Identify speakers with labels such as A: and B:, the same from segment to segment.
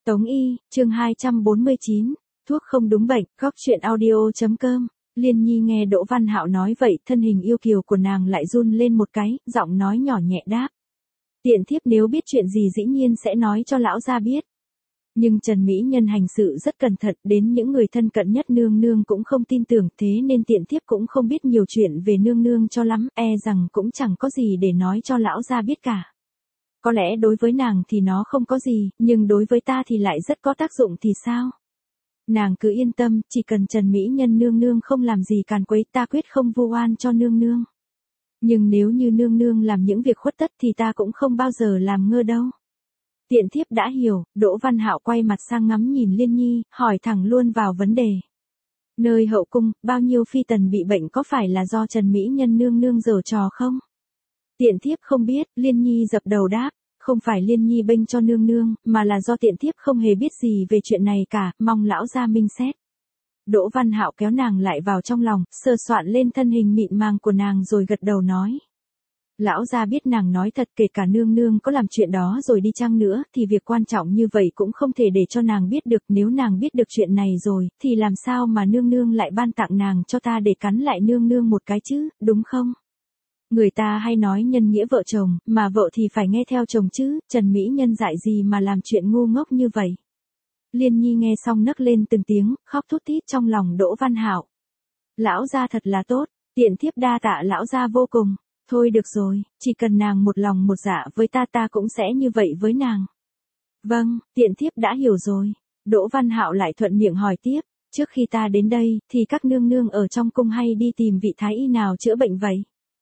A: Tống Y, chương 249, thuốc không đúng bệnh, góc chuyện audio.com. Liên Nhi nghe Đỗ Văn Hạo nói vậy, thân hình yêu kiều của nàng lại run lên một cái, giọng nói nhỏ nhẹ đáp. Tiện thiếp nếu biết chuyện gì dĩ nhiên sẽ nói cho lão gia biết. Nhưng Trần Mỹ Nhân hành sự rất cẩn thận, đến những người thân cận nhất nương nương cũng không tin tưởng, thế nên tiện thiếp cũng không biết nhiều chuyện về nương nương cho lắm, rằng cũng chẳng có gì để nói cho lão gia biết cả. Có lẽ đối với nàng thì nó không có gì, nhưng đối với ta thì lại rất có tác dụng thì sao? Nàng cứ yên tâm, chỉ cần Trần Mỹ Nhân nương nương không làm gì càn quấy, ta quyết không vu oan cho nương nương. Nhưng nếu như nương nương làm những việc khuất tất thì ta cũng không bao giờ làm ngơ đâu. Tiện thiếp đã hiểu. Đỗ Văn Hạo quay mặt sang ngắm nhìn Liên Nhi, hỏi thẳng luôn vào vấn đề. Nơi hậu cung, bao nhiêu phi tần bị bệnh có phải là do Trần Mỹ Nhân nương nương giở trò không? Tiện thiếp không biết. Liên Nhi dập đầu đáp. Không phải Liên Nhi bênh cho nương nương, mà là do tiện thiếp không hề biết gì về chuyện này cả, mong lão gia minh xét. Đỗ Văn Hạo kéo nàng lại vào trong lòng, sờ soạn lên thân hình mịn màng của nàng rồi gật đầu nói. Lão gia biết nàng nói thật, kể cả nương nương có làm chuyện đó rồi đi chăng nữa, thì việc quan trọng như vậy cũng không thể để cho nàng biết được. Nếu nàng biết được chuyện này rồi, thì làm sao mà nương nương lại ban tặng nàng cho ta để cắn lại nương nương một cái chứ, đúng không? Người ta hay nói nhân nghĩa vợ chồng, mà vợ thì phải nghe theo chồng chứ, Trần Mỹ Nhân dại gì mà làm chuyện ngu ngốc như vậy. Liên Nhi nghe xong nấc lên từng tiếng, khóc thút thít trong lòng Đỗ Văn Hạo. Lão gia thật là tốt, tiện thiếp đa tạ lão gia vô cùng. Thôi được rồi, chỉ cần nàng một lòng một dạ với ta, ta cũng sẽ như vậy với nàng. Vâng, tiện thiếp đã hiểu rồi. Đỗ Văn Hạo lại thuận miệng hỏi tiếp, trước khi ta đến đây, thì các nương nương ở trong cung hay đi tìm vị thái y nào chữa bệnh vậy?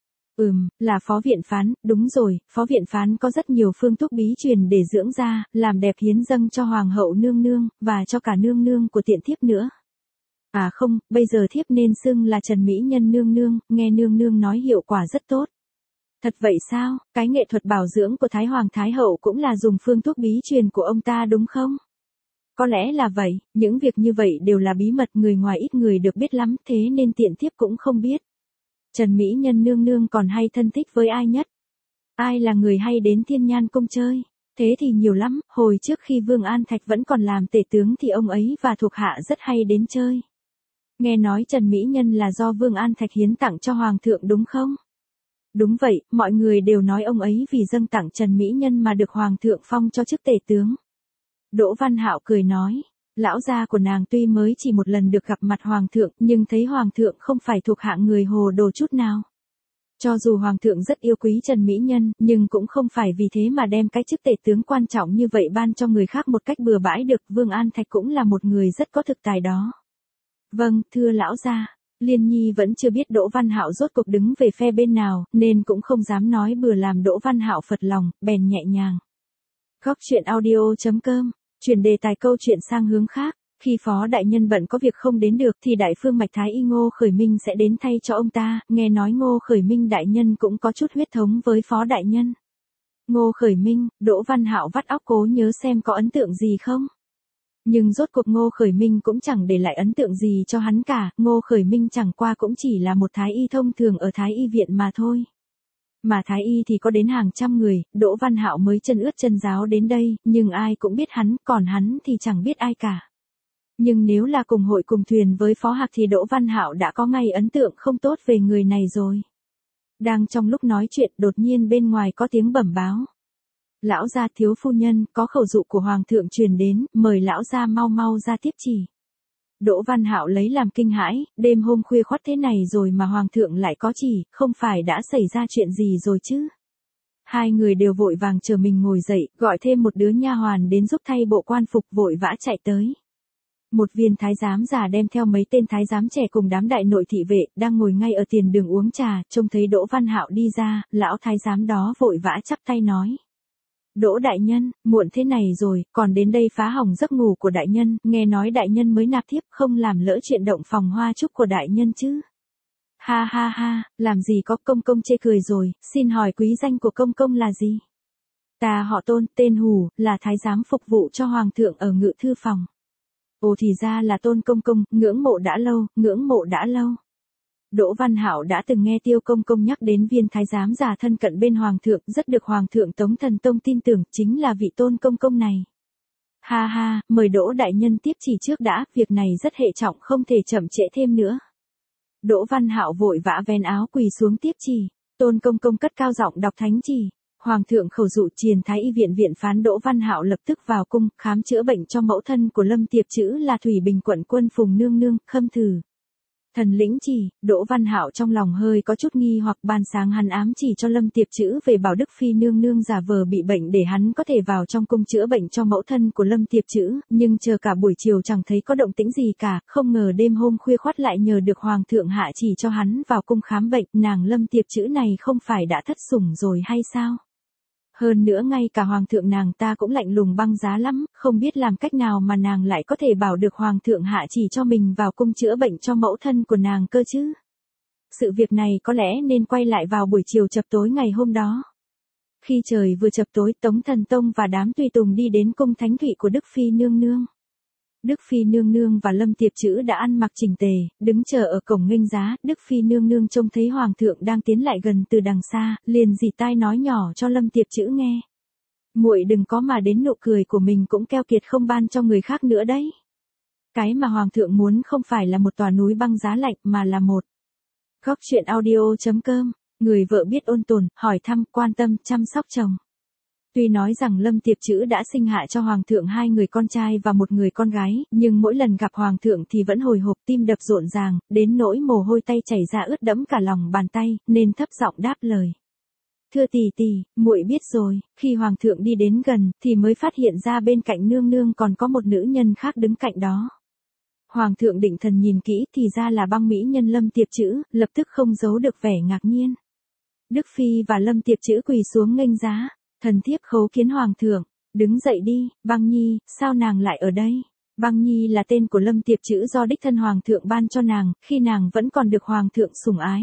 A: Là phó viện phán, đúng rồi, phó viện phán có rất nhiều phương thuốc bí truyền để dưỡng da, làm đẹp hiến dâng cho hoàng hậu nương nương, và cho cả nương nương của tiện thiếp nữa. À không, bây giờ thiếp nên xưng là Trần Mỹ Nhân nương nương, nghe nương nương nói hiệu quả rất tốt. Thật vậy sao, cái nghệ thuật bảo dưỡng của Thái Hoàng Thái Hậu cũng là dùng phương thuốc bí truyền của ông ta đúng không? Có lẽ là vậy, những việc như vậy đều là bí mật, người ngoài ít người được biết lắm, thế nên tiện thiếp cũng không biết. Trần Mỹ Nhân nương nương còn hay thân thích với ai nhất? Ai là người hay đến Thiên Nhan cung chơi? Thế thì nhiều lắm, hồi trước khi Vương An Thạch vẫn còn làm tể tướng thì ông ấy và thuộc hạ rất hay đến chơi. Nghe nói Trần Mỹ Nhân là do Vương An Thạch hiến tặng cho Hoàng thượng đúng không? Đúng vậy, mọi người đều nói ông ấy vì dâng tặng Trần Mỹ Nhân mà được Hoàng thượng phong cho chức tể tướng. Đỗ Văn Hạo cười nói. Lão gia của nàng tuy mới chỉ một lần được gặp mặt Hoàng thượng, nhưng thấy Hoàng thượng không phải thuộc hạng người hồ đồ chút nào. Cho dù Hoàng thượng rất yêu quý Trần Mỹ Nhân, nhưng cũng không phải vì thế mà đem cái chức tể tướng quan trọng như vậy ban cho người khác một cách bừa bãi được. Vương An Thạch cũng là một người rất có thực tài đó. Vâng, thưa lão gia. Liên Nhi vẫn chưa biết Đỗ Văn Hạo rốt cuộc đứng về phe bên nào, nên cũng không dám nói bừa làm Đỗ Văn Hạo phật lòng, bèn nhẹ nhàng. Góc chuyện audio.com. Chuyển đề tài câu chuyện sang hướng khác. Khi phó đại nhân bận có việc không đến được thì đại phương mạch thái y Ngô Khởi Minh sẽ đến thay cho ông ta. Nghe nói Ngô Khởi Minh đại nhân cũng có chút huyết thống với phó đại nhân. Ngô Khởi Minh, Đỗ Văn Hạo vắt óc cố nhớ xem có ấn tượng gì không. Nhưng rốt cuộc Ngô Khởi Minh cũng chẳng để lại ấn tượng gì cho hắn cả. Ngô Khởi Minh chẳng qua cũng chỉ là một thái y thông thường ở thái y viện mà thôi. Mà thái y thì có đến hàng trăm người, Đỗ Văn Hạo mới chân ướt chân ráo đến đây, nhưng ai cũng biết hắn, còn hắn thì chẳng biết ai cả. Nhưng nếu là cùng hội cùng thuyền với Phó Hạc thì Đỗ Văn Hạo đã có ngay ấn tượng không tốt về người này rồi. Đang trong lúc nói chuyện, đột nhiên bên ngoài có tiếng bẩm báo. Lão gia thiếu phu nhân, có khẩu dụ của Hoàng thượng truyền đến, mời lão gia mau mau ra tiếp chỉ. Đỗ Văn Hạo lấy làm kinh hãi, đêm hôm khuya khoắt thế này rồi mà Hoàng thượng lại có chỉ, không phải đã xảy ra chuyện gì rồi chứ? Hai người đều vội vàng chờ mình ngồi dậy, gọi thêm một đứa nha hoàn đến giúp thay bộ quan phục, vội vã chạy tới. Một viên thái giám già đem theo mấy tên thái giám trẻ cùng đám đại nội thị vệ, đang ngồi ngay ở tiền đường uống trà, trông thấy Đỗ Văn Hạo đi ra, lão thái giám đó vội vã chắp tay nói. Đỗ đại nhân, muộn thế này rồi, còn đến đây phá hỏng giấc ngủ của đại nhân, nghe nói đại nhân mới nạp thiếp, không làm lỡ chuyện động phòng hoa chúc của đại nhân chứ. Ha ha ha, làm gì có, công công chê cười rồi, xin hỏi quý danh của công công là gì? Ta họ Tôn, tên Hù, là thái giám phục vụ cho Hoàng thượng ở ngự thư phòng. Ồ thì ra là Tôn công công, ngưỡng mộ đã lâu, ngưỡng mộ đã lâu. Đỗ Văn Hạo đã từng nghe Tiêu công công nhắc đến viên thái giám già thân cận bên Hoàng thượng, rất được Hoàng thượng Tống Thần Tông tin tưởng, chính là vị Tôn công công này. Ha ha, mời Đỗ đại nhân tiếp chỉ trước đã, việc này rất hệ trọng không thể chậm trễ thêm nữa. Đỗ Văn Hạo vội vã vén áo quỳ xuống tiếp chỉ. Tôn Công Công cất cao giọng đọc thánh chỉ. Hoàng thượng khẩu dụ Triền Thái Y viện viện phán Đỗ Văn Hạo lập tức vào cung khám chữa bệnh cho mẫu thân của Lâm Tiệp Trữ là Thủy Bình quận quân Phùng nương nương, khâm thử. Thần lĩnh chỉ, Đỗ Văn Hạo trong lòng hơi có chút nghi hoặc ban sáng hắn ám chỉ cho Lâm Tiệp Trữ về bảo Đức Phi nương nương giả vờ bị bệnh để hắn có thể vào trong cung chữa bệnh cho mẫu thân của Lâm Tiệp Trữ, nhưng chờ cả buổi chiều chẳng thấy có động tĩnh gì cả, không ngờ đêm hôm khuya khoắt lại nhờ được Hoàng thượng hạ chỉ cho hắn vào cung khám bệnh, nàng Lâm Tiệp Trữ này không phải đã thất sủng rồi hay sao? Hơn nữa ngay cả Hoàng thượng nàng ta cũng lạnh lùng băng giá lắm, không biết làm cách nào mà nàng lại có thể bảo được Hoàng thượng hạ chỉ cho mình vào cung chữa bệnh cho mẫu thân của nàng cơ chứ. Sự việc này có lẽ nên quay lại vào buổi chiều chập tối ngày hôm đó. Khi trời vừa chập tối, Tống Thần Tông và đám tùy tùng đi đến cung thánh thụy của Đức Phi nương nương. Đức Phi nương nương và Lâm Tiệp Trữ đã ăn mặc chỉnh tề, đứng chờ ở cổng nghênh giá. Đức Phi nương nương trông thấy Hoàng thượng đang tiến lại gần từ đằng xa, liền dì tai nói nhỏ cho Lâm Tiệp Trữ nghe. Muội đừng có mà đến nụ cười của mình cũng keo kiệt không ban cho người khác nữa đấy. Cái mà Hoàng thượng muốn không phải là một tòa núi băng giá lạnh mà là một. Góc truyện audio.com, người vợ biết ôn tồn, hỏi thăm, quan tâm, chăm sóc chồng. Tuy nói rằng Lâm Tiệp Trữ đã sinh hạ cho Hoàng thượng 2 người con trai và 1 người con gái, nhưng mỗi lần gặp Hoàng thượng thì vẫn hồi hộp tim đập rộn ràng, đến nỗi mồ hôi tay chảy ra ướt đẫm cả lòng bàn tay, nên thấp giọng đáp lời. Thưa tỷ tỷ, muội biết rồi. Khi Hoàng thượng đi đến gần, thì mới phát hiện ra bên cạnh nương nương còn có một nữ nhân khác đứng cạnh đó. Hoàng thượng định thần nhìn kỹ thì ra là băng mỹ nhân Lâm Tiệp Trữ, lập tức không giấu được vẻ ngạc nhiên. Đức Phi và Lâm Tiệp Trữ quỳ xuống nghênh giá. Thần thiếp khấu kiến Hoàng thượng, đứng dậy đi, Băng Nhi, sao nàng lại ở đây? Băng Nhi là tên của Lâm Tiệp Trữ do đích thân Hoàng thượng ban cho nàng, khi nàng vẫn còn được Hoàng thượng sủng ái.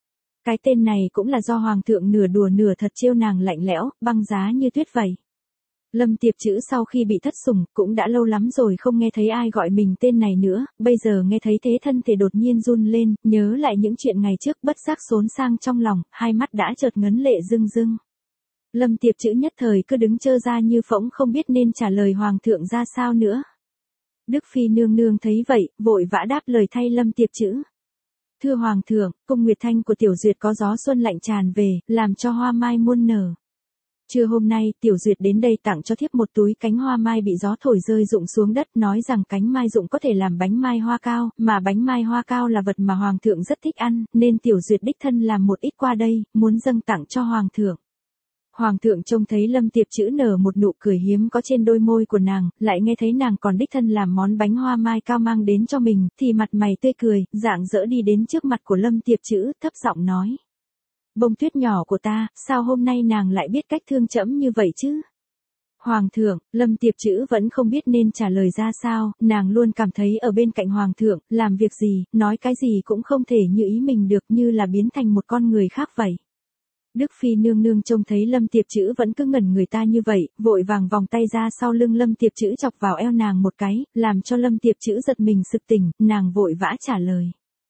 A: Cái tên này cũng là do Hoàng thượng nửa đùa nửa thật trêu nàng lạnh lẽo, băng giá như tuyết vậy. Lâm Tiệp Trữ sau khi bị thất sủng, cũng đã lâu lắm rồi không nghe thấy ai gọi mình tên này nữa, bây giờ nghe thấy thế thân thể đột nhiên run lên, nhớ lại những chuyện ngày trước bất giác xốn sang trong lòng, hai mắt đã chợt ngấn lệ rưng rưng. Lâm Tiệp Trữ nhất thời cứ đứng trơ ra như phỗng không biết nên trả lời Hoàng thượng ra sao nữa. Đức Phi nương nương thấy vậy, vội vã đáp lời thay Lâm Tiệp Trữ. Thưa Hoàng thượng, cung Nguyệt Thanh của Tiểu Duyệt có gió xuân lạnh tràn về, làm cho hoa mai muôn nở. Trưa hôm nay, Tiểu Duyệt đến đây tặng cho thiếp một túi cánh hoa mai bị gió thổi rơi rụng xuống đất, nói rằng cánh mai rụng có thể làm bánh mai hoa cao, mà bánh mai hoa cao là vật mà Hoàng thượng rất thích ăn, nên Tiểu Duyệt đích thân làm một ít qua đây, muốn dâng tặng cho Hoàng thượng. Hoàng thượng trông thấy Lâm Tiệp Trữ nở một nụ cười hiếm có trên đôi môi của nàng, lại nghe thấy nàng còn đích thân làm món bánh hoa mai cao mang đến cho mình, thì mặt mày tươi cười, rạng rỡ đi đến trước mặt của Lâm Tiệp Trữ, thấp giọng nói. Bông tuyết nhỏ của ta, sao hôm nay nàng lại biết cách thương trẫm như vậy chứ? Hoàng thượng, Lâm Tiệp Trữ vẫn không biết nên trả lời ra sao, nàng luôn cảm thấy ở bên cạnh Hoàng thượng, làm việc gì, nói cái gì cũng không thể như ý mình được, như là biến thành một con người khác vậy. Đức Phi nương nương trông thấy Lâm Tiệp Trữ vẫn cứ ngẩn người ta như vậy, vội vàng vòng tay ra sau lưng Lâm Tiệp Trữ chọc vào eo nàng một cái, làm cho Lâm Tiệp Trữ giật mình sực tỉnh, nàng vội vã trả lời.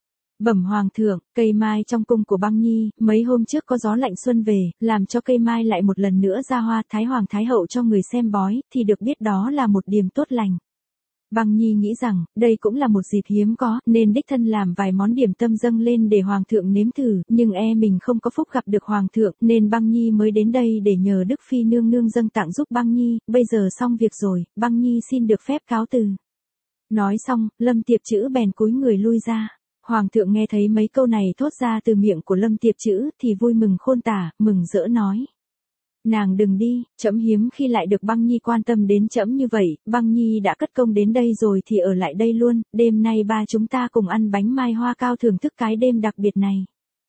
A: Bẩm Hoàng thượng, cây mai trong cung của Băng Nhi, mấy hôm trước có gió lạnh xuân về, làm cho cây mai lại một lần nữa ra hoa, Thái Hoàng Thái Hậu cho người xem bói, thì được biết đó là một điềm tốt lành. Băng Nhi nghĩ rằng, đây cũng là một dịp hiếm có, nên đích thân làm vài món điểm tâm dâng lên để Hoàng thượng nếm thử, nhưng mình không có phúc gặp được Hoàng thượng, nên Băng Nhi mới đến đây để nhờ Đức Phi nương nương dâng tặng giúp Băng Nhi, bây giờ xong việc rồi, Băng Nhi xin được phép cáo từ. Nói xong, Lâm Tiệp Trữ bèn cúi người lui ra. Hoàng thượng nghe thấy mấy câu này thốt ra từ miệng của Lâm Tiệp Trữ, thì vui mừng khôn tả, mừng rỡ nói. Nàng đừng đi, trẫm hiếm khi lại được Băng Nhi quan tâm đến trẫm như vậy, Băng Nhi đã cất công đến đây rồi thì ở lại đây luôn, đêm nay ba chúng ta cùng ăn bánh mai hoa cao thưởng thức cái đêm đặc biệt này.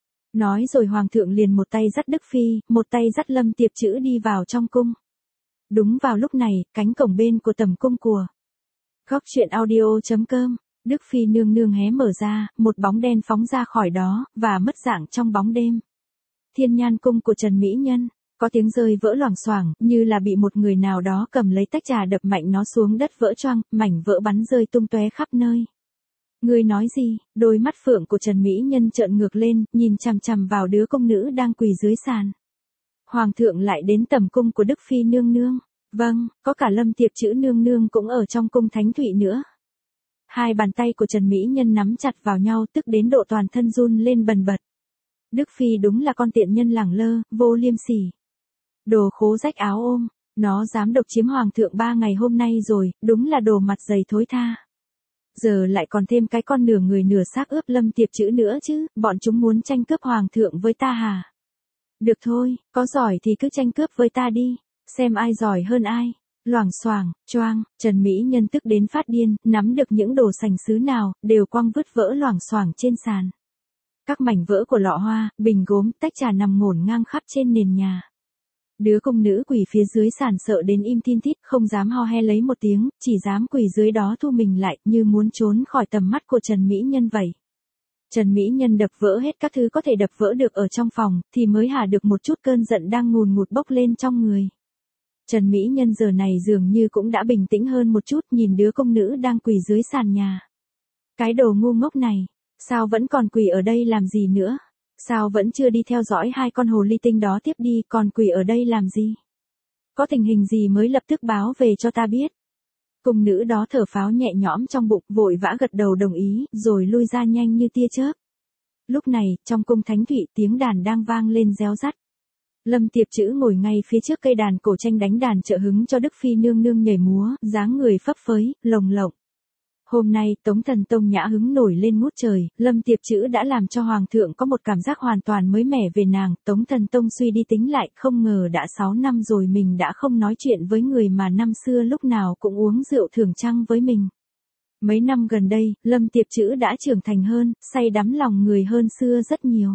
A: Nói rồi Hoàng thượng liền một tay dắt Đức Phi, một tay dắt Lâm Tiệp Trữ đi vào trong cung. Đúng vào lúc này, cánh cổng bên của tầm cung của Góc truyện audio.com, Đức Phi nương nương hé mở ra, một bóng đen phóng ra khỏi đó, và mất dạng trong bóng đêm. Thiên Nhan cung của Trần Mỹ Nhân. Có tiếng rơi vỡ loảng xoảng, như là bị một người nào đó cầm lấy tách trà đập mạnh nó xuống đất vỡ choang, mảnh vỡ bắn rơi tung tóe khắp nơi. Ngươi nói gì? Đôi mắt phượng của Trần Mỹ Nhân trợn ngược lên, nhìn chằm chằm vào đứa công nữ đang quỳ dưới sàn. Hoàng thượng lại đến tầm cung của Đức Phi nương nương. Vâng, có cả Lâm Tiệp Trữ nương nương cũng ở trong cung thánh thụy nữa. Hai bàn tay của Trần Mỹ Nhân nắm chặt vào nhau tức đến độ toàn thân run lên bần bật. Đức Phi đúng là con tiện nhân lẳng lơ, vô liêm sỉ. Đồ khố rách áo ôm, nó dám độc chiếm hoàng thượng 3 ngày hôm nay rồi, đúng là đồ mặt dày thối tha. Giờ lại còn thêm cái con nửa người nửa xác ướp Lâm Tiệp Trữ nữa chứ, bọn chúng muốn tranh cướp hoàng thượng với ta hả? Được thôi, có giỏi thì cứ tranh cướp với ta đi, xem ai giỏi hơn ai. Loảng xoảng, choang, Trần Mỹ Nhân tức đến phát điên, nắm được những đồ sành sứ nào, đều quăng vứt vỡ loảng xoảng trên sàn. Các mảnh vỡ của lọ hoa, bình gốm, tách trà nằm ngổn ngang khắp trên nền nhà. Đứa công nữ quỳ phía dưới sàn sợ đến im thin thít, không dám ho he lấy một tiếng, chỉ dám quỳ dưới đó thu mình lại, như muốn trốn khỏi tầm mắt của Trần Mỹ Nhân vậy. Trần Mỹ Nhân đập vỡ hết các thứ có thể đập vỡ được ở trong phòng, thì mới hạ được một chút cơn giận đang ngùn ngụt bốc lên trong người. Trần Mỹ Nhân giờ này dường như cũng đã bình tĩnh hơn một chút, nhìn đứa công nữ đang quỳ dưới sàn nhà. Cái đồ ngu ngốc này, sao vẫn còn quỳ ở đây làm gì nữa? Sao vẫn chưa đi theo dõi hai con hồ ly tinh đó tiếp đi, còn quỳ ở đây làm gì? Có tình hình gì mới lập tức báo về cho ta biết. Cung nữ đó thở phào nhẹ nhõm trong bụng, vội vã gật đầu đồng ý, rồi lui ra nhanh như tia chớp. Lúc này, trong cung thánh thụy, tiếng đàn đang vang lên réo rắt. Lâm Tiệp Trữ ngồi ngay phía trước cây đàn cổ tranh đánh đàn trợ hứng cho Đức Phi nương nương nhảy múa, dáng người phấp phới, lồng lộng. Hôm nay, Tống Thần Tông nhã hứng nổi lên ngút trời, Lâm Tiệp Trữ đã làm cho Hoàng thượng có một cảm giác hoàn toàn mới mẻ về nàng. Tống Thần Tông suy đi tính lại, không ngờ đã 6 năm rồi mình đã không nói chuyện với người mà năm xưa lúc nào cũng uống rượu thường trăng với mình. Mấy năm gần đây, Lâm Tiệp Trữ đã trưởng thành hơn, say đắm lòng người hơn xưa rất nhiều.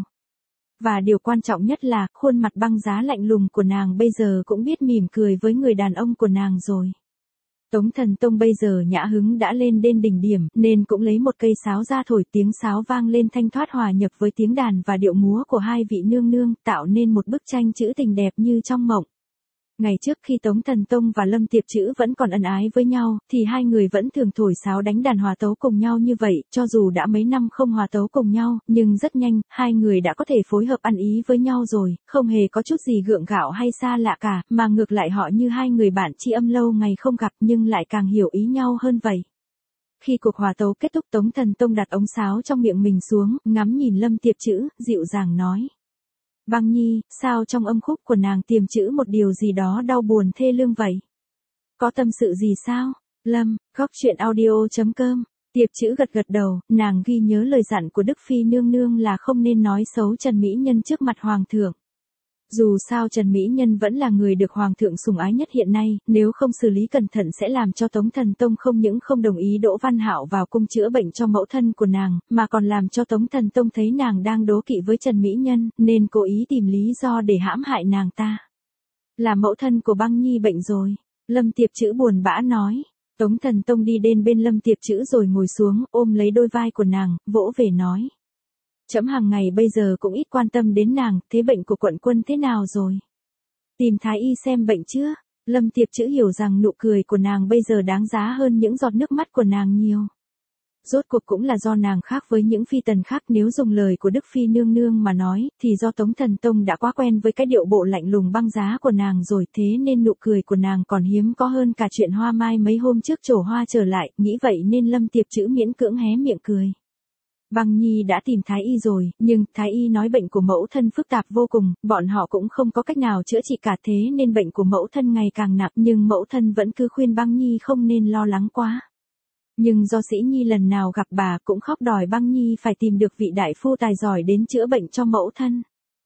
A: Và điều quan trọng nhất là, khuôn mặt băng giá lạnh lùng của nàng bây giờ cũng biết mỉm cười với người đàn ông của nàng rồi. Tống Thần Tông bây giờ nhã hứng đã lên đến đỉnh điểm, nên cũng lấy một cây sáo ra thổi, tiếng sáo vang lên thanh thoát hòa nhập với tiếng đàn và điệu múa của hai vị nương nương, tạo nên một bức tranh trữ tình đẹp như trong mộng. Ngày trước khi Tống Thần Tông và Lâm Tiệp Trữ vẫn còn ân ái với nhau, thì hai người vẫn thường thổi sáo đánh đàn hòa tấu cùng nhau như vậy, cho dù đã mấy năm không hòa tấu cùng nhau, nhưng rất nhanh, hai người đã có thể phối hợp ăn ý với nhau rồi, không hề có chút gì gượng gạo hay xa lạ cả, mà ngược lại họ như hai người bạn tri âm lâu ngày không gặp nhưng lại càng hiểu ý nhau hơn vậy. Khi cuộc hòa tấu kết thúc, Tống Thần Tông đặt ống sáo trong miệng mình xuống, ngắm nhìn Lâm Tiệp Trữ, dịu dàng nói. Băng Nhi, sao trong âm khúc của nàng tiềm trữ một điều gì đó đau buồn thê lương vậy? Có tâm sự gì sao? Lâm, goctruyện.audio.com. Tiệp Trữ gật gật đầu, nàng ghi nhớ lời dặn của Đức Phi nương nương là không nên nói xấu Trần Mỹ Nhân trước mặt Hoàng thượng. Dù sao Trần Mỹ Nhân vẫn là người được Hoàng thượng sủng ái nhất hiện nay, nếu không xử lý cẩn thận sẽ làm cho Tống Thần Tông không những không đồng ý Đỗ Văn Hạo vào cung chữa bệnh cho mẫu thân của nàng, mà còn làm cho Tống Thần Tông thấy nàng đang đố kỵ với Trần Mỹ Nhân, nên cố ý tìm lý do để hãm hại nàng ta. Là mẫu thân của Băng Nhi bệnh rồi, Lâm Tiệp Trữ buồn bã nói. Tống Thần Tông đi đến bên Lâm Tiệp Trữ rồi ngồi xuống, ôm lấy đôi vai của nàng, vỗ về nói. Trẫm hàng ngày bây giờ cũng ít quan tâm đến nàng, thế bệnh của quận quân thế nào rồi? Tìm thái y xem bệnh chưa? Lâm Tiệp Trữ hiểu rằng nụ cười của nàng bây giờ đáng giá hơn những giọt nước mắt của nàng nhiều. Rốt cuộc cũng là do nàng khác với những phi tần khác, nếu dùng lời của Đức Phi nương nương mà nói, thì do Tống Thần Tông đã quá quen với cái điệu bộ lạnh lùng băng giá của nàng rồi, thế nên nụ cười của nàng còn hiếm có hơn cả chuyện hoa mai mấy hôm trước trổ hoa trở lại, nghĩ vậy nên Lâm Tiệp Trữ miễn cưỡng hé miệng cười. Băng Nhi đã tìm thái y rồi, nhưng thái y nói bệnh của mẫu thân phức tạp vô cùng, bọn họ cũng không có cách nào chữa trị cả, thế nên bệnh của mẫu thân ngày càng nặng, nhưng mẫu thân vẫn cứ khuyên Băng Nhi không nên lo lắng quá. Nhưng do Sĩ Nhi lần nào gặp bà cũng khóc đòi Băng Nhi phải tìm được vị đại phu tài giỏi đến chữa bệnh cho mẫu thân.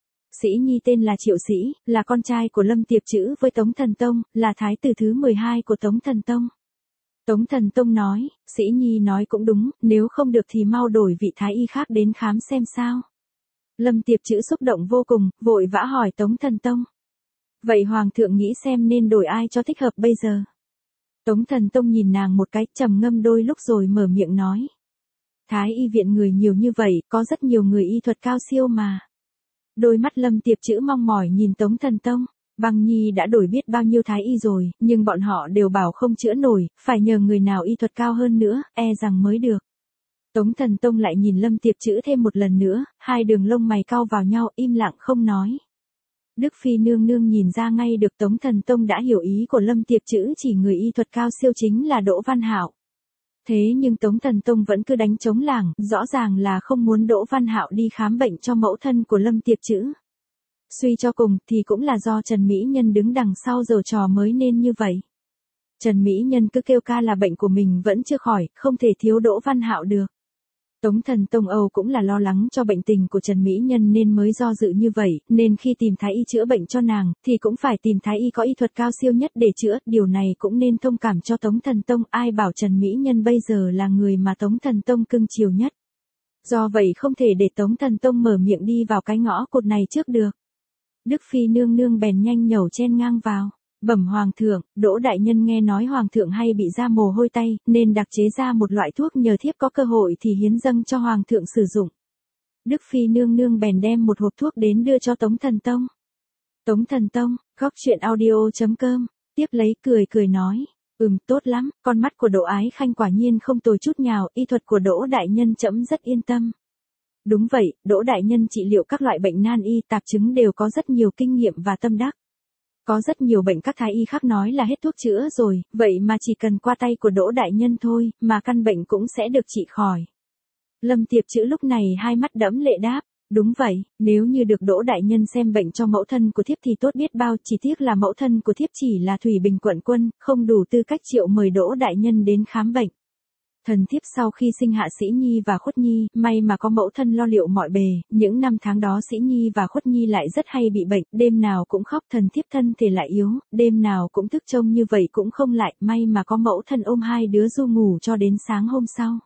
A: Sĩ Nhi tên là Triệu Sĩ, là con trai của Lâm Tiệp Trữ với Tống Thần Tông, là thái tử thứ 12 của Tống Thần Tông. Tống Thần Tông nói, Sĩ Nhi nói cũng đúng, nếu không được thì mau đổi vị thái y khác đến khám xem sao. Lâm Tiệp Trữ xúc động vô cùng, vội vã hỏi Tống Thần Tông. Vậy Hoàng thượng nghĩ xem nên đổi ai cho thích hợp bây giờ? Tống Thần Tông nhìn nàng một cái, trầm ngâm đôi lúc rồi mở miệng nói. Thái y viện người nhiều như vậy, có rất nhiều người y thuật cao siêu mà. Đôi mắt Lâm Tiệp Trữ mong mỏi nhìn Tống Thần Tông. Băng Nhi đã đổi biết bao nhiêu thái y rồi, nhưng bọn họ đều bảo không chữa nổi, phải nhờ người nào y thuật cao hơn nữa, e rằng mới được. Tống Thần Tông lại nhìn Lâm Tiệp Trữ thêm một lần nữa, hai đường lông mày cau vào nhau, im lặng không nói. Đức Phi nương nương nhìn ra ngay được Tống Thần Tông đã hiểu ý của Lâm Tiệp Trữ, chỉ người y thuật cao siêu chính là Đỗ Văn Hạo. Thế nhưng Tống Thần Tông vẫn cứ đánh trống lảng, rõ ràng là không muốn Đỗ Văn Hạo đi khám bệnh cho mẫu thân của Lâm Tiệp Trữ. Suy cho cùng thì cũng là do Trần Mỹ Nhân đứng đằng sau giở trò mới nên như vậy. Trần Mỹ Nhân cứ kêu ca là bệnh của mình vẫn chưa khỏi, không thể thiếu Đỗ Văn Hạo được. Tống Thần Tông Âu cũng là lo lắng cho bệnh tình của Trần Mỹ Nhân nên mới do dự như vậy, nên khi tìm thái y chữa bệnh cho nàng, thì cũng phải tìm thái y có y thuật cao siêu nhất để chữa, điều này cũng nên thông cảm cho Tống Thần Tông, ai bảo Trần Mỹ Nhân bây giờ là người mà Tống Thần Tông cưng chiều nhất. Do vậy không thể để Tống Thần Tông mở miệng đi vào cái ngõ cụt này trước được. Đức Phi nương nương bèn nhanh nhẩu chen ngang vào. Bẩm hoàng thượng, Đỗ đại nhân nghe nói hoàng thượng hay bị ra mồ hôi tay, nên đặc chế ra một loại thuốc nhờ thiếp có cơ hội thì hiến dâng cho hoàng thượng sử dụng. Đức Phi nương nương bèn đem một hộp thuốc đến đưa cho Tống Thần Tông. Tống Thần Tông, góc truyện audio.com, tiếp lấy cười nói, tốt lắm, con mắt của Đỗ Ái Khanh quả nhiên không tồi chút nào, y thuật của Đỗ đại nhân trẫm rất yên tâm. Đúng vậy, Đỗ đại nhân trị liệu các loại bệnh nan y tạp chứng đều có rất nhiều kinh nghiệm và tâm đắc. Có rất nhiều bệnh các thái y khác nói là hết thuốc chữa rồi, vậy mà chỉ cần qua tay của Đỗ đại nhân thôi, mà căn bệnh cũng sẽ được trị khỏi. Lâm Tiệp Trữ lúc này hai mắt đẫm lệ đáp, đúng vậy, nếu như được Đỗ đại nhân xem bệnh cho mẫu thân của thiếp thì tốt biết bao, chỉ tiếc là mẫu thân của thiếp chỉ là Thủy Bình quận quân, không đủ tư cách triệu mời Đỗ đại nhân đến khám bệnh. Thần thiếp sau khi sinh hạ Sĩ Nhi và Khuất Nhi, may mà có mẫu thân lo liệu mọi bề, những năm tháng đó Sĩ Nhi và Khuất Nhi lại rất hay bị bệnh, đêm nào cũng khóc, thần thiếp thân thể lại yếu, đêm nào cũng thức trông như vậy cũng không lại, may mà có mẫu thân ôm hai đứa ru ngủ cho đến sáng hôm sau.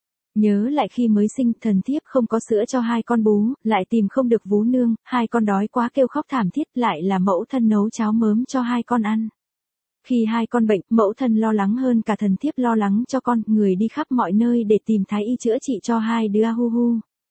A: Nhớ lại khi mới sinh, thần thiếp không có sữa cho hai con bú, lại tìm không được vú nương, hai con đói quá kêu khóc thảm thiết, lại là mẫu thân nấu cháo mớm cho hai con ăn. Khi hai con bệnh, mẫu thân lo lắng hơn cả thần thiếp lo lắng cho con, người đi khắp mọi nơi để tìm thái y chữa trị cho hai đứa hu hu.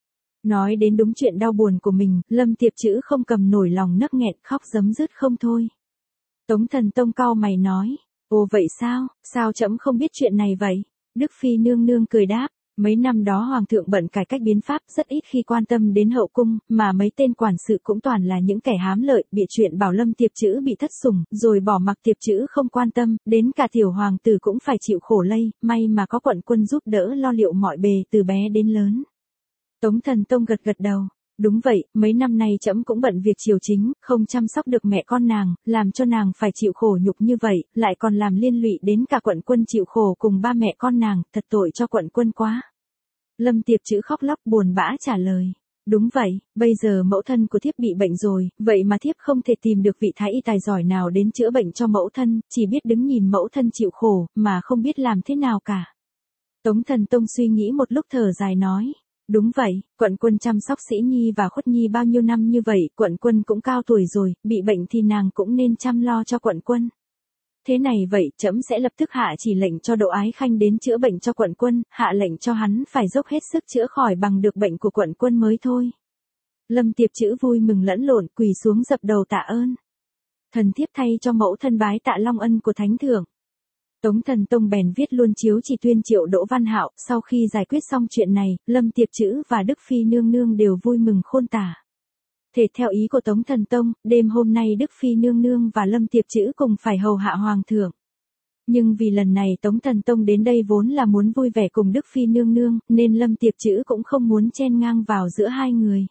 A: Nói đến đúng chuyện đau buồn của mình, Lâm Tiệp Trữ không cầm nổi lòng nấc nghẹn, khóc rấm rứt không thôi. Tống Thần Tông cau mày nói, ồ vậy sao trẫm không biết chuyện này vậy? Đức Phi nương nương cười đáp, mấy năm đó hoàng thượng bận cải cách biến pháp, rất ít khi quan tâm đến hậu cung, mà mấy tên quản sự cũng toàn là những kẻ hám lợi, bịa chuyện bảo Lâm Tiệp Trữ bị thất sủng, rồi bỏ mặc Tiệp Trữ không quan tâm, đến cả tiểu hoàng tử cũng phải chịu khổ lây, may mà có quận quân giúp đỡ lo liệu mọi bề từ bé đến lớn. Tống Thần Tông gật đầu. Đúng vậy, mấy năm nay trẫm cũng bận việc triều chính, không chăm sóc được mẹ con nàng, làm cho nàng phải chịu khổ nhục như vậy, lại còn làm liên lụy đến cả quận quân chịu khổ cùng ba mẹ con nàng, thật tội cho quận quân quá. Lâm Tiệp Trữ khóc lóc buồn bã trả lời. Đúng vậy, bây giờ mẫu thân của thiếp bị bệnh rồi, vậy mà thiếp không thể tìm được vị thái y tài giỏi nào đến chữa bệnh cho mẫu thân, chỉ biết đứng nhìn mẫu thân chịu khổ, mà không biết làm thế nào cả. Tống Thần Tông suy nghĩ một lúc thở dài nói. Đúng vậy, quận quân chăm sóc Sĩ Nhi và Khuất Nhi bao nhiêu năm như vậy, quận quân cũng cao tuổi rồi, bị bệnh thì nàng cũng nên chăm lo cho quận quân. Thế này vậy, trẫm sẽ lập tức hạ chỉ lệnh cho Đỗ Ái Khanh đến chữa bệnh cho quận quân, hạ lệnh cho hắn phải dốc hết sức chữa khỏi bằng được bệnh của quận quân mới thôi. Lâm Tiệp Trữ vui mừng lẫn lộn, quỳ xuống dập đầu tạ ơn. Thần thiếp thay cho mẫu thân bái tạ long ân của thánh thượng. Tống Thần Tông bèn viết luôn chiếu chỉ tuyên triệu Đỗ Văn Hạo, sau khi giải quyết xong chuyện này, Lâm Tiệp Trữ và Đức Phi nương nương đều vui mừng khôn tả. Thể theo ý của Tống Thần Tông, đêm hôm nay Đức Phi nương nương và Lâm Tiệp Trữ cùng phải hầu hạ hoàng thượng. Nhưng vì lần này Tống Thần Tông đến đây vốn là muốn vui vẻ cùng Đức Phi nương nương, nên Lâm Tiệp Trữ cũng không muốn chen ngang vào giữa hai người.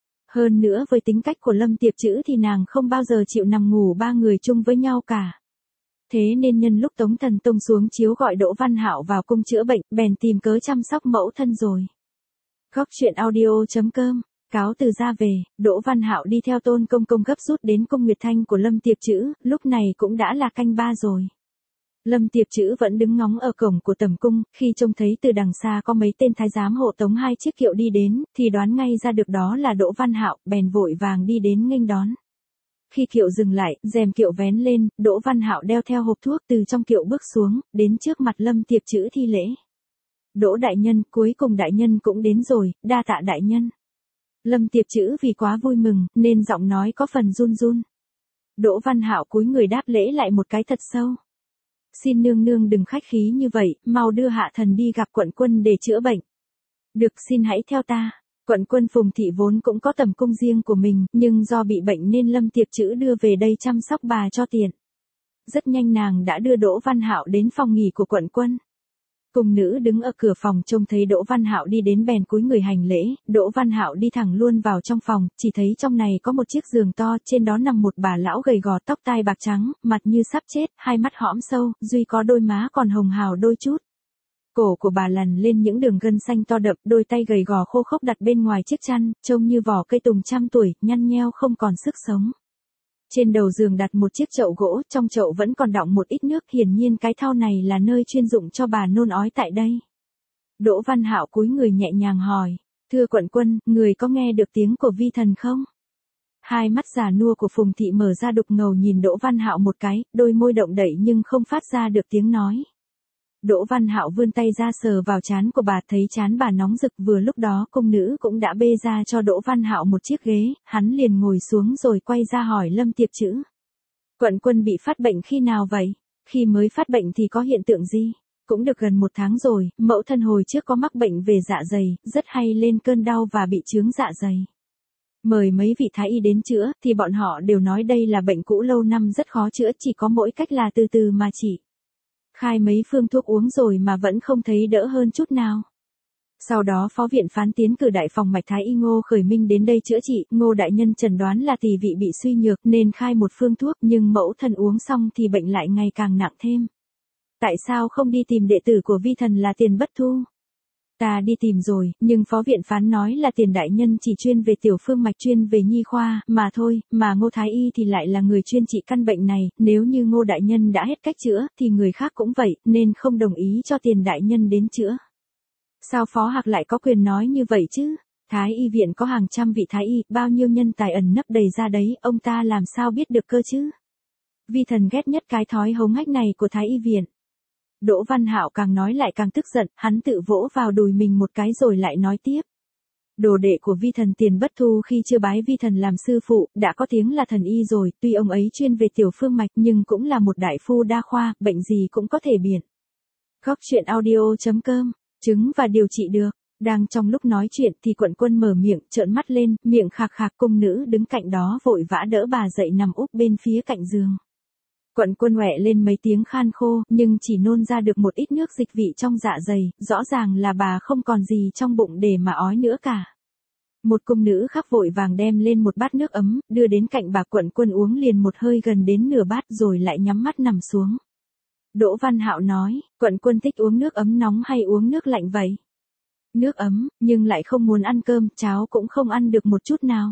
A: Hơn nữa với tính cách của Lâm Tiệp Trữ thì nàng không bao giờ chịu nằm ngủ ba người chung với nhau cả. Thế nên nhân lúc Tống Thần Tông xuống chiếu gọi Đỗ Văn Hạo vào cung chữa bệnh, bèn tìm cớ chăm sóc mẫu thân rồi. Góc truyện audio.com, cáo từ ra về, Đỗ Văn Hạo đi theo Tôn Công Công gấp rút đến cung Nguyệt Thanh của Lâm Tiệp Trữ, lúc này cũng đã là canh ba rồi. Lâm Tiệp Trữ vẫn đứng ngóng ở cổng của tẩm cung, khi trông thấy từ đằng xa có mấy tên thái giám hộ tống hai chiếc kiệu đi đến, thì đoán ngay ra được đó là Đỗ Văn Hạo, bèn vội vàng đi đến nghênh đón. Khi kiệu dừng lại, rèm kiệu vén lên, Đỗ Văn Hạo đeo theo hộp thuốc từ trong kiệu bước xuống, đến trước mặt Lâm Tiệp Trữ thi lễ. Đỗ đại nhân, cuối cùng đại nhân cũng đến rồi, đa tạ đại nhân. Lâm Tiệp Trữ vì quá vui mừng, nên giọng nói có phần run run. Đỗ Văn Hạo cúi người đáp lễ lại một cái thật sâu. Xin nương nương đừng khách khí như vậy, mau đưa hạ thần đi gặp quận quân để chữa bệnh. Được, xin hãy theo ta. Quận quân Phùng Thị vốn cũng có tầm cung riêng của mình, nhưng do bị bệnh nên Lâm Tiệp Trữ đưa về đây chăm sóc bà cho tiện. Rất nhanh nàng đã đưa Đỗ Văn Hạo đến phòng nghỉ của quận quân. Cung nữ đứng ở cửa phòng trông thấy Đỗ Văn Hạo đi đến bèn cúi người hành lễ, Đỗ Văn Hạo đi thẳng luôn vào trong phòng, chỉ thấy trong này có một chiếc giường to, trên đó nằm một bà lão gầy gò tóc tai bạc trắng, mặt như sắp chết, hai mắt hõm sâu, duy có đôi má còn hồng hào đôi chút. Cổ của bà lằn lên những đường gân xanh to đậm, đôi tay gầy gò khô khốc đặt bên ngoài chiếc chăn, trông như vỏ cây tùng trăm tuổi, nhăn nheo không còn sức sống. Trên đầu giường đặt một chiếc chậu gỗ, trong chậu vẫn còn đọng một ít nước, hiển nhiên cái thau này là nơi chuyên dụng cho bà nôn ói tại đây. Đỗ Văn Hạo cúi người nhẹ nhàng hỏi, thưa quận quân, người có nghe được tiếng của vi thần không? Hai mắt già nua của Phùng Thị mở ra đục ngầu nhìn Đỗ Văn Hạo một cái, đôi môi động đậy nhưng không phát ra được tiếng nói. Đỗ Văn Hạo vươn tay ra sờ vào trán của bà, thấy trán bà nóng rực, vừa lúc đó cung nữ cũng đã bê ra cho Đỗ Văn Hạo một chiếc ghế, hắn liền ngồi xuống rồi quay ra hỏi Lâm Tiệp Trữ. Quận quân bị phát bệnh khi nào vậy? Khi mới phát bệnh thì có hiện tượng gì? Cũng được gần 1 tháng rồi, mẫu thân hồi trước có mắc bệnh về dạ dày, rất hay lên cơn đau và bị chướng dạ dày. Mời mấy vị thái y đến chữa, thì bọn họ đều nói đây là bệnh cũ lâu năm rất khó chữa, chỉ có mỗi cách là từ từ mà trị. Khai mấy phương thuốc uống rồi mà vẫn không thấy đỡ hơn chút nào. Sau đó phó viện phán tiến cử đại phòng mạch thái y Ngô Khởi Minh đến đây chữa trị, Ngô đại nhân chẩn đoán là tỳ vị bị suy nhược nên khai một phương thuốc, nhưng mẫu thân uống xong thì bệnh lại ngày càng nặng thêm. Tại sao không đi tìm đệ tử của vi thần là Tiền Bất Thu? Ta đi tìm rồi, nhưng phó viện phán nói là Tiền đại nhân chỉ chuyên về tiểu phương mạch, chuyên về nhi khoa, mà thôi, mà Ngô thái y thì lại là người chuyên trị căn bệnh này, nếu như Ngô đại nhân đã hết cách chữa, thì người khác cũng vậy, nên không đồng ý cho Tiền đại nhân đến chữa. Sao phó hạc lại có quyền nói như vậy chứ? Thái y viện có hàng trăm vị thái y, bao nhiêu nhân tài ẩn nấp đầy ra đấy, ông ta làm sao biết được cơ chứ? Vi thần ghét nhất cái thói hống hách này của thái y viện. Đỗ Văn Hạo càng nói lại càng tức giận, hắn tự vỗ vào đùi mình một cái rồi lại nói tiếp. Đồ đệ của vi thần Tiền Bất Thu khi chưa bái vi thần làm sư phụ, đã có tiếng là thần y rồi, tuy ông ấy chuyên về tiểu phương mạch nhưng cũng là một đại phu đa khoa, bệnh gì cũng có thể biện. Góc truyện audio.com, chứng và điều trị được. Đang trong lúc nói chuyện thì quận quân mở miệng, trợn mắt lên, miệng khạc khạc, cung nữ đứng cạnh đó vội vã đỡ bà dậy nằm úp bên phía cạnh giường. Quận quân ngoẹ lên mấy tiếng khan khô, nhưng chỉ nôn ra được một ít nước dịch vị trong dạ dày, rõ ràng là bà không còn gì trong bụng để mà ói nữa cả. Một cung nữ khác vội vàng đem lên một bát nước ấm, đưa đến cạnh bà, quận quân uống liền một hơi gần đến nửa bát rồi lại nhắm mắt nằm xuống. Đỗ Văn Hạo nói, quận quân thích uống nước ấm nóng hay uống nước lạnh vậy? Nước ấm, nhưng lại không muốn ăn cơm, cháo cũng không ăn được một chút nào.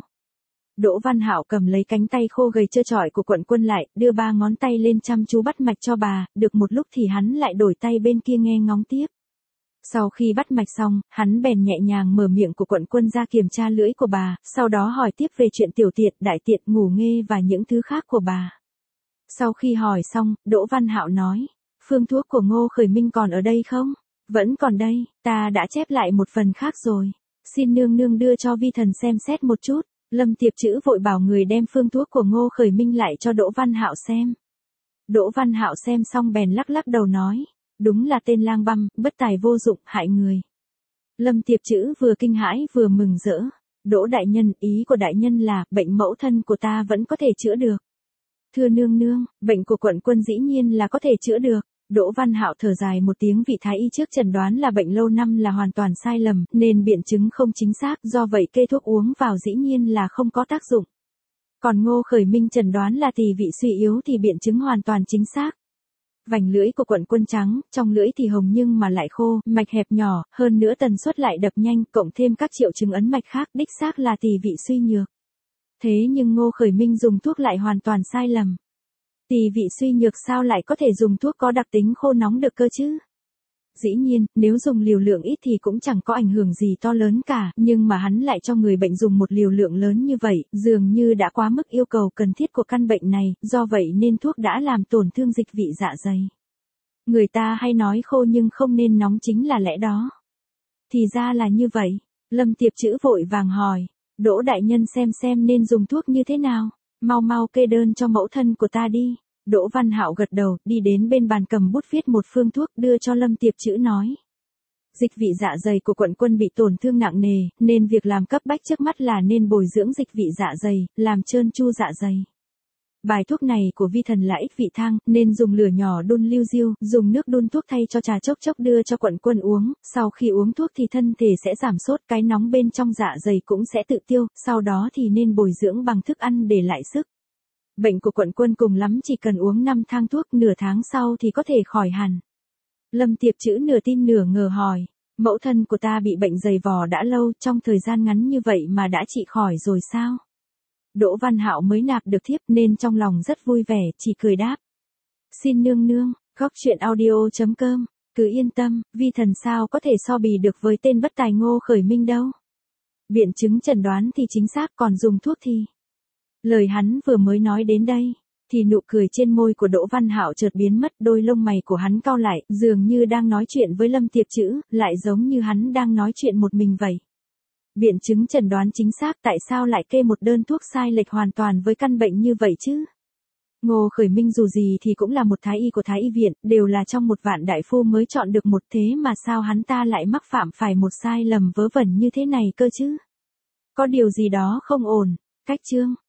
A: Đỗ Văn Hạo cầm lấy cánh tay khô gầy trơ trọi của quận quân lại, đưa 3 ngón tay lên chăm chú bắt mạch cho bà, được một lúc thì hắn lại đổi tay bên kia nghe ngóng tiếp. Sau khi bắt mạch xong, hắn bèn nhẹ nhàng mở miệng của quận quân ra kiểm tra lưỡi của bà, sau đó hỏi tiếp về chuyện tiểu tiện, đại tiện, ngủ nghê và những thứ khác của bà. Sau khi hỏi xong, Đỗ Văn Hạo nói, phương thuốc của Ngô Khởi Minh còn ở đây không? Vẫn còn đây, ta đã chép lại một phần khác rồi. Xin nương nương đưa cho vi thần xem xét một chút. Lâm Tiệp Trữ vội bảo người đem phương thuốc của Ngô Khởi Minh lại cho Đỗ Văn Hạo xem. Đỗ Văn Hạo xem xong bèn lắc lắc đầu nói, đúng là tên lang băm, bất tài vô dụng, hại người. Lâm Tiệp Trữ vừa kinh hãi vừa mừng rỡ. Đỗ đại nhân, ý của đại nhân là, bệnh mẫu thân của ta vẫn có thể chữa được. Thưa nương nương, bệnh của quận quân dĩ nhiên là có thể chữa được. Đỗ Văn Hạo thở dài một tiếng, vị thái y trước chẩn đoán là bệnh lâu năm là hoàn toàn sai lầm, nên biện chứng không chính xác, do vậy kê thuốc uống vào dĩ nhiên là không có tác dụng. Còn Ngô Khởi Minh chẩn đoán là tỳ vị suy yếu thì biện chứng hoàn toàn chính xác. Vành lưỡi của quận quân trắng, trong lưỡi thì hồng nhưng mà lại khô, mạch hẹp nhỏ, hơn nữa tần suất lại đập nhanh, cộng thêm các triệu chứng ấn mạch khác, đích xác là tỳ vị suy nhược. Thế nhưng Ngô Khởi Minh dùng thuốc lại hoàn toàn sai lầm. Tỳ vị suy nhược sao lại có thể dùng thuốc có đặc tính khô nóng được cơ chứ? Dĩ nhiên, nếu dùng liều lượng ít thì cũng chẳng có ảnh hưởng gì to lớn cả, nhưng mà hắn lại cho người bệnh dùng một liều lượng lớn như vậy, dường như đã quá mức yêu cầu cần thiết của căn bệnh này, do vậy nên thuốc đã làm tổn thương dịch vị dạ dày. Người ta hay nói khô nhưng không nên nóng chính là lẽ đó. Thì ra là như vậy. Lâm Tiệp Trữ vội vàng hỏi, Đỗ đại nhân xem nên dùng thuốc như thế nào, mau mau kê đơn cho mẫu thân của ta đi. Đỗ Văn Hạo gật đầu, đi đến bên bàn cầm bút viết một phương thuốc đưa cho Lâm Tiệp Trữ nói. Dịch vị dạ dày của quận Quân bị tổn thương nặng nề, nên việc làm cấp bách trước mắt là nên bồi dưỡng dịch vị dạ dày, làm trơn tru dạ dày. Bài thuốc này của vi thần là ích vị thang, nên dùng lửa nhỏ đun liu riu, dùng nước đun thuốc thay cho trà chốc chốc đưa cho quận Quân uống, sau khi uống thuốc thì thân thể sẽ giảm sốt, cái nóng bên trong dạ dày cũng sẽ tự tiêu, sau đó thì nên bồi dưỡng bằng thức ăn để lại sức. Bệnh của quận Quân cùng lắm chỉ cần uống 5 thang thuốc, nửa tháng sau thì có thể khỏi hẳn. Lâm Tiệp Trữ nửa tin nửa ngờ hỏi, mẫu thân của ta bị bệnh dày vò đã lâu, trong thời gian ngắn như vậy mà đã trị khỏi rồi sao? Đỗ Văn Hạo mới nạp được thiếp nên trong lòng rất vui vẻ, chỉ cười đáp. Xin nương nương, góc truyện audio.com, cứ yên tâm, vi thần sao có thể so bì được với tên bất tài Ngô Khởi Minh đâu. Biện chứng chẩn đoán thì chính xác, còn dùng thuốc thì... Lời hắn vừa mới nói đến đây, thì nụ cười trên môi của Đỗ Văn Hạo chợt biến mất, đôi lông mày của hắn cau lại, dường như đang nói chuyện với Lâm Tiệp Trữ, lại giống như hắn đang nói chuyện một mình vậy. Biện chứng chẩn đoán chính xác, tại sao lại kê một đơn thuốc sai lệch hoàn toàn với căn bệnh như vậy chứ? Ngô Khởi Minh dù gì thì cũng là một thái y của Thái y viện, đều là trong một vạn đại phu mới chọn được một, thế mà sao hắn ta lại mắc phạm phải một sai lầm vớ vẩn như thế này cơ chứ? Có điều gì đó không ổn. Cách chương